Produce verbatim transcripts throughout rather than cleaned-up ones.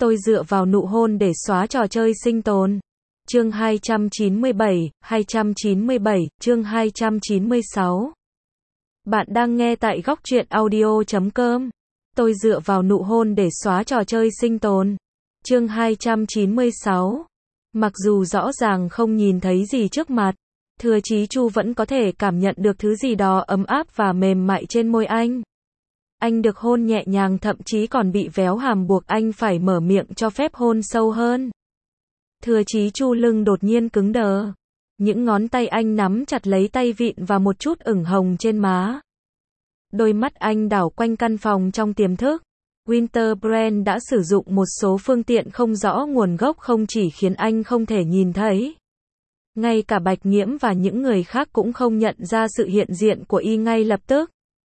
Tôi dựa vào nụ hôn để xóa trò chơi sinh tồn. Chương hai trăm chín mươi bảy, hai trăm chín mươi bảy, chương hai trăm chín mươi sáu. Bạn đang nghe tại góc truyện audio chấm com. Tôi dựa vào nụ hôn để xóa trò chơi sinh tồn. Chương hai trăm chín mươi sáu. Mặc dù rõ ràng không nhìn thấy gì trước mặt, Thừa Chí Chu vẫn có thể cảm nhận được thứ gì đó ấm áp và mềm mại trên môi anh. Anh được hôn nhẹ nhàng, thậm chí còn bị véo hàm buộc anh phải mở miệng cho phép hôn sâu hơn. Thừa Chí Chu lưng đột nhiên cứng đờ. Những ngón tay anh nắm chặt lấy tay vịn và một chút ửng hồng trên má. Đôi mắt anh đảo quanh căn phòng trong tiềm thức. Winterbrand đã sử dụng một số phương tiện không rõ nguồn gốc không chỉ khiến anh không thể nhìn thấy. Ngay cả Bạch Nghiễm và những người khác cũng không nhận ra sự hiện diện của y ngay lập tức.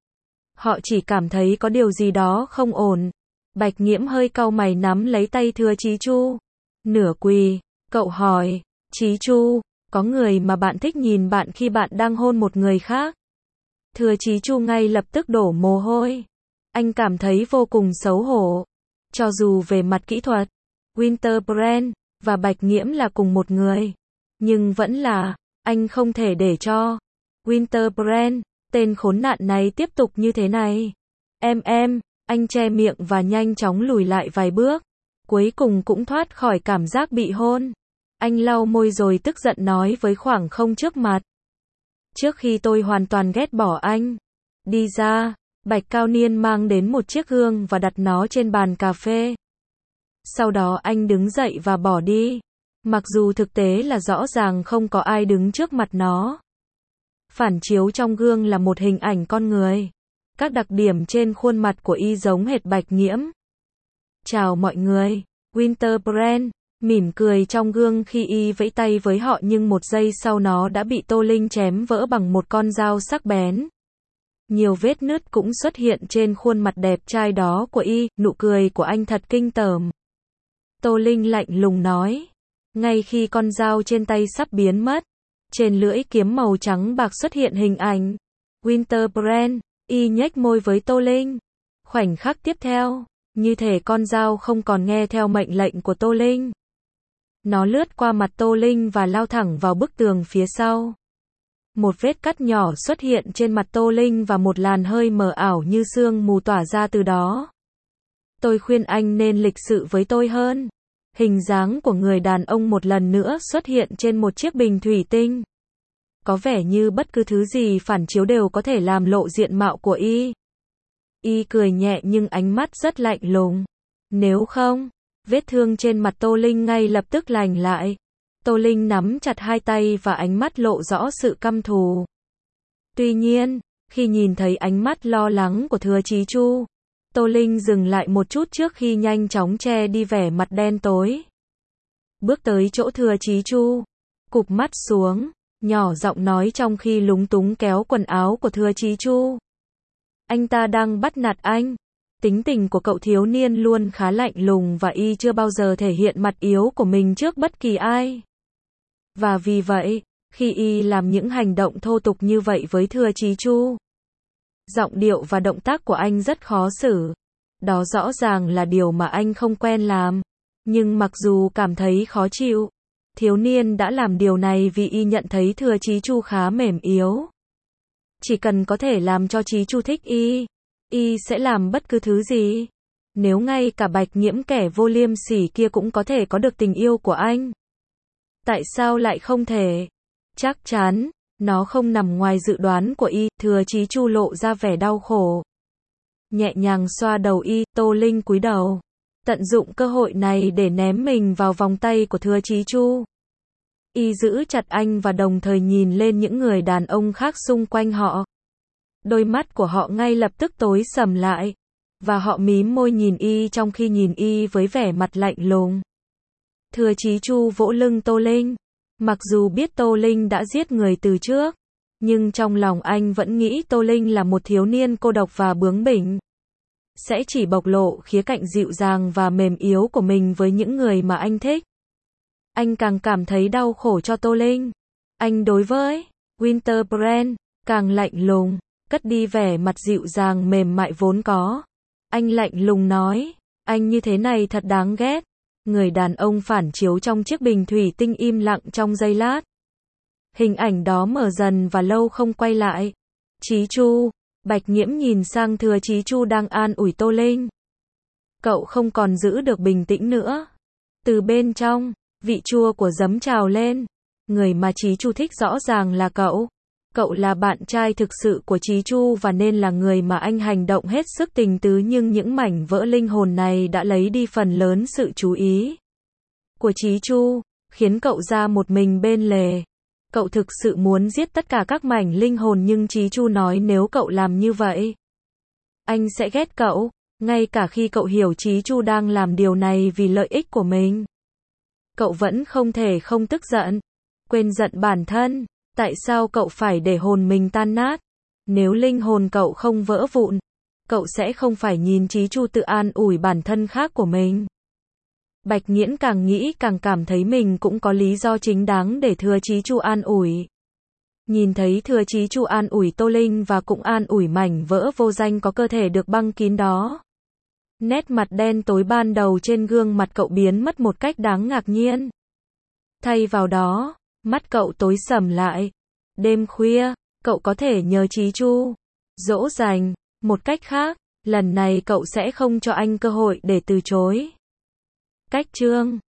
Họ chỉ cảm thấy có điều gì đó không ổn. Bạch Nghiễm hơi cau mày nắm lấy tay Thừa Chí Chu. Nửa quỳ, cậu hỏi, Chí Chu, có người mà bạn thích nhìn bạn khi bạn đang hôn một người khác? Thừa Chí Chu ngay lập tức đổ mồ hôi. Anh cảm thấy vô cùng xấu hổ. Cho dù về mặt kỹ thuật, Winterbrand và Bạch Nghiễm là cùng một người, nhưng vẫn là, anh không thể để cho Winterbrand, tên khốn nạn này tiếp tục như thế này. Em em, anh che miệng và nhanh chóng lùi lại vài bước. Cuối cùng cũng thoát khỏi cảm giác bị hôn. Anh lau môi rồi tức giận nói với khoảng không trước mặt. Trước khi tôi hoàn toàn ghét bỏ anh. Đi ra, Bạch Cao Niên mang đến một chiếc gương và đặt nó trên bàn cà phê. Sau đó anh đứng dậy và bỏ đi. Mặc dù thực tế là rõ ràng không có ai đứng trước mặt nó. Phản chiếu trong gương là một hình ảnh con người. Các đặc điểm trên khuôn mặt của y giống hệt Bạch Nghiễm. Chào mọi người, Winterbrand mỉm cười trong gương khi y vẫy tay với họ, nhưng một giây sau nó đã bị Tô Linh chém vỡ bằng một con dao sắc bén. Nhiều vết nứt cũng xuất hiện trên khuôn mặt đẹp trai đó của y, nụ cười của anh thật kinh tởm. Tô Linh lạnh lùng nói. Ngay khi con dao trên tay sắp biến mất, trên lưỡi kiếm màu trắng bạc xuất hiện hình ảnh Winterbrand, y nhếch môi với Tô Linh. Khoảnh khắc tiếp theo, như thể con dao không còn nghe theo mệnh lệnh của Tô Linh. Nó lướt qua mặt Tô Linh và lao thẳng vào bức tường phía sau. Một vết cắt nhỏ xuất hiện trên mặt Tô Linh và một làn hơi mờ ảo như sương mù tỏa ra từ đó. Tôi khuyên anh nên lịch sự với tôi hơn. Hình dáng của người đàn ông một lần nữa xuất hiện trên một chiếc bình thủy tinh. Có vẻ như bất cứ thứ gì phản chiếu đều có thể làm lộ diện mạo của y. Y cười nhẹ nhưng ánh mắt rất lạnh lùng. Nếu không, vết thương trên mặt Tô Linh ngay lập tức lành lại. Tô Linh nắm chặt hai tay và ánh mắt lộ rõ sự căm thù. Tuy nhiên, khi nhìn thấy ánh mắt lo lắng của Thừa Chí Chu, Tô Linh dừng lại một chút trước khi nhanh chóng che đi vẻ mặt đen tối. Bước tới chỗ Thừa Chí Chu, cụp mắt xuống, nhỏ giọng nói trong khi lúng túng kéo quần áo của Thừa Chí Chu. Anh ta đang bắt nạt anh. Tính tình của cậu thiếu niên luôn khá lạnh lùng và y chưa bao giờ thể hiện mặt yếu của mình trước bất kỳ ai. Và vì vậy, khi y làm những hành động thô tục như vậy với Thừa Chí Chu, giọng điệu và động tác của anh rất khó xử. Đó rõ ràng là điều mà anh không quen làm. Nhưng mặc dù cảm thấy khó chịu, thiếu niên đã làm điều này vì y nhận thấy Thừa Chí Chu khá mềm yếu. Chỉ cần có thể làm cho Chí Chu thích y, y sẽ làm bất cứ thứ gì. Nếu ngay cả Bạch Nghiễm kẻ vô liêm sỉ kia cũng có thể có được tình yêu của anh, tại sao lại không thể? Chắc chắn, nó không nằm ngoài dự đoán của y. Thừa Chí Chu lộ ra vẻ đau khổ. Nhẹ nhàng xoa đầu y, Tô Linh cúi đầu. Tận dụng cơ hội này để ném mình vào vòng tay của Thừa Chí Chu. Y giữ chặt anh và đồng thời nhìn lên những người đàn ông khác xung quanh họ. Đôi mắt của họ ngay lập tức tối sầm lại. Và họ mím môi nhìn y trong khi nhìn y với vẻ mặt lạnh lùng. Thừa Chí Chu vỗ lưng Tô Linh. Mặc dù biết Tô Linh đã giết người từ trước, nhưng trong lòng anh vẫn nghĩ Tô Linh là một thiếu niên cô độc và bướng bỉnh. Sẽ chỉ bộc lộ khía cạnh dịu dàng và mềm yếu của mình với những người mà anh thích. Anh càng cảm thấy đau khổ cho Tô Linh. Anh đối với Winterbrand càng lạnh lùng, cất đi vẻ mặt dịu dàng mềm mại vốn có. Anh lạnh lùng nói, Anh như thế này thật đáng ghét. Người đàn ông phản chiếu trong chiếc bình thủy tinh im lặng trong giây lát. Hình ảnh đó mở dần và lâu không quay lại. Chí Chu. Bạch Nghiễm nhìn sang Thừa Chí Chu đang an ủi Tô Linh. Cậu không còn giữ được bình tĩnh nữa. Từ bên trong, vị chua của giấm trào lên. Người mà Chí Chu thích rõ ràng là cậu. Cậu là bạn trai thực sự của Chí Chu và nên là người mà anh hành động hết sức tình tứ, nhưng những mảnh vỡ linh hồn này đã lấy đi phần lớn sự chú ý của Chí Chu, khiến cậu ra một mình bên lề. Cậu thực sự muốn giết tất cả các mảnh linh hồn, nhưng Chí Chu nói nếu cậu làm như vậy, anh sẽ ghét cậu, ngay cả khi cậu hiểu Chí Chu đang làm điều này vì lợi ích của mình. Cậu vẫn không thể không tức giận, quên giận bản thân. Tại sao cậu phải để hồn mình tan nát? Nếu linh hồn cậu không vỡ vụn, cậu sẽ không phải nhìn Chí Chu tự an ủi bản thân khác của mình. Bạch Nghiễn càng nghĩ càng cảm thấy mình cũng có lý do chính đáng để Thừa Chí Chu an ủi. Nhìn thấy Thừa Chí Chu an ủi Tô Linh và cũng an ủi mảnh vỡ vô danh có cơ thể được băng kín đó. Nét mặt đen tối ban đầu trên gương mặt cậu biến mất một cách đáng ngạc nhiên. Thay vào đó, mắt cậu tối sầm lại. Đêm khuya, cậu có thể nhờ Chí Chu dỗ dành. Một cách khác, lần này cậu sẽ không cho anh cơ hội để từ chối. Cách chương